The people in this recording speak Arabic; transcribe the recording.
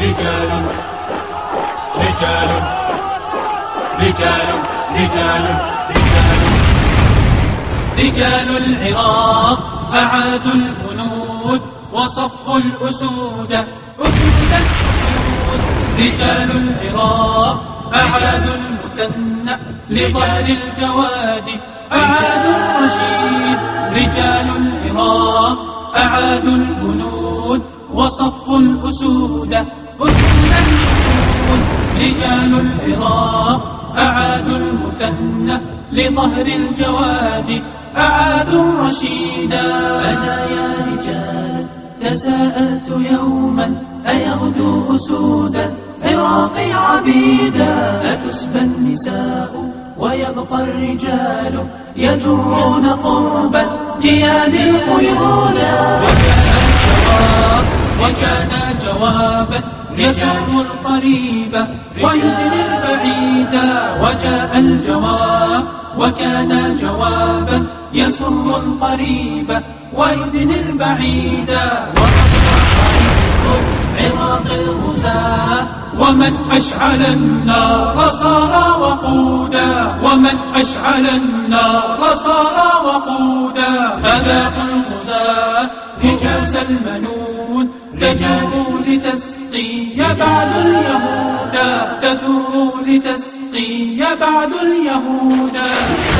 رجال رجال رجال رجال رجال رجال العراق أعادوا الهنود وصفوا الأسود أسودا أسود. رجال العراق أعادوا المثنى لظهر الجواد أعادوا الرشيد. رجال العراق أعادوا الهنود وصفوا الأسود أسودا أسود. رجال العراق أعادوا المثنى لظهر الجواد أعادوا الرشيدا. أنا يا رجال تساءلت يوما أيغدو أسود العراق عبيدا. أتسبى النساء ويبقى الرجال يجرون قرب الجياد قيودا. وكان جوابا يسر القريب ويدني البعيدا. وجاء الجواب وكان جوابا يسر القريب ويدني البعيدا. عراق الغزاة ومن أشعل النار صار وقودا. ومن أشعل النار صار وقودا. أذاقوا الغزاة رجاز المنون تجاروا لتسقي بعد اليهودا. تدور لتسقي بعد اليهودا.